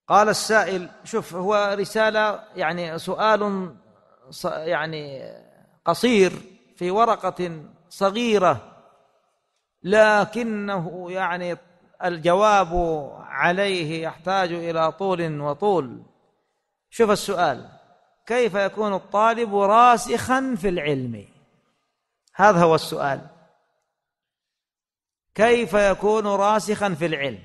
قال السائل، شوف هو رسالة يعني سؤال يعني قصير في ورقة صغيرة، لكنه يعني الجواب عليه يحتاج إلى طول وطول. شوف السؤال: كيف يكون الطالب راسخا في العلم؟ هذا هو السؤال، كيف يكون راسخا في العلم؟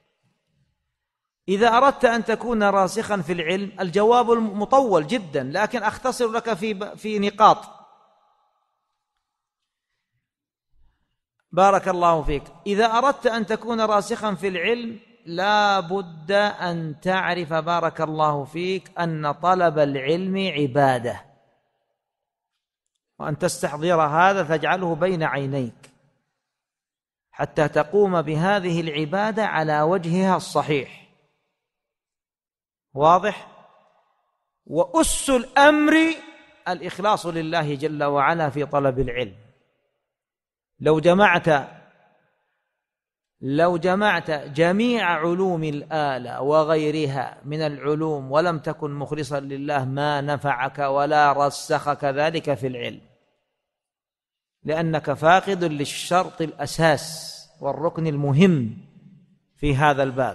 إذا أردت أن تكون راسخا في العلم الجواب مطول جدا، لكن أختصر لك في نقاط. بارك الله فيك. إذا أردت أن تكون راسخا في العلم لا بد أن تعرف بارك الله فيك أن طلب العلم عبادة، وأن تستحضر هذا تجعله بين عينيك حتى تقوم بهذه العبادة على وجهها الصحيح. واضح؟ وأس الأمر الإخلاص لله جل وعلا في طلب العلم. لو جمعت جميع علوم الآلة وغيرها من العلوم ولم تكن مخلصا لله ما نفعك ولا رسخك ذلك في العلم، لأنك فاقد للشرط الأساس والركن المهم في هذا الباب.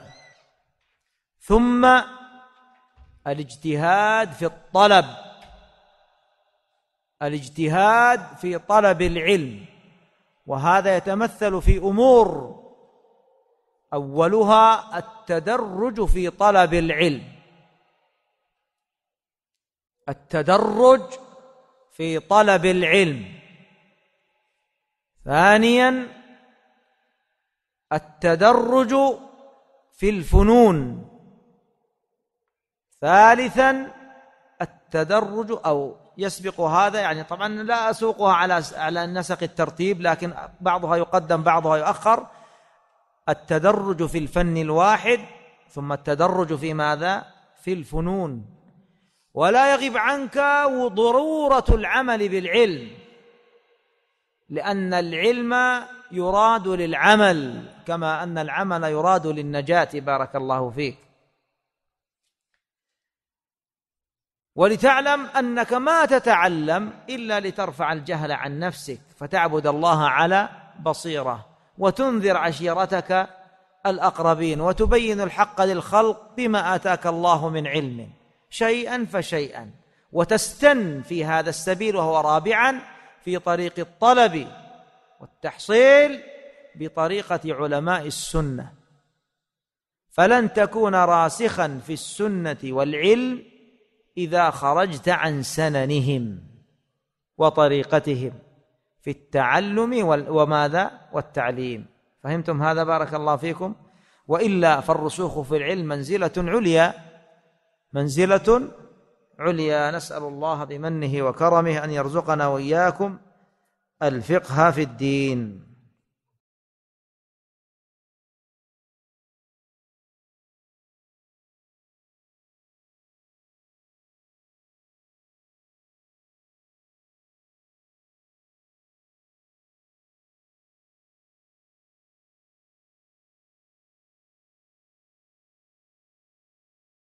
ثم الاجتهاد في طلب العلم، وهذا يتمثل في أمور، أولها التدرج في طلب العلم، التدرج في طلب العلم. ثانيا التدرج في الفنون. ثالثا التدرج، أو يسبق هذا، يعني طبعا لا أسوقها على نسق الترتيب، لكن بعضها يقدم بعضها يؤخر. التدرج في الفن الواحد، ثم التدرج في ماذا؟ في الفنون. ولا يغيب عنك ضرورة العمل بالعلم، لأن العلم يراد للعمل كما أن العمل يراد للنجاة. بارك الله فيك. ولتعلم أنك ما تتعلم إلا لترفع الجهل عن نفسك، فتعبد الله على بصيرة، وتنذر عشيرتك الأقربين، وتبين الحق للخلق بما آتاك الله من علم شيئا فشيئا، وتستن في هذا السبيل، وهو رابعا في طريق الطلب والتحصيل بطريقة علماء السنة. فلن تكون راسخا في السنة والعلم إذا خرجت عن سننهم وطريقتهم في التعلم وماذا؟ والتعليم. فهمتم هذا؟ بارك الله فيكم. وإلا فالرسوخ في العلم منزلة عليا. نسأل الله بمنه وكرمه أن يرزقنا وإياكم الفقه في الدين.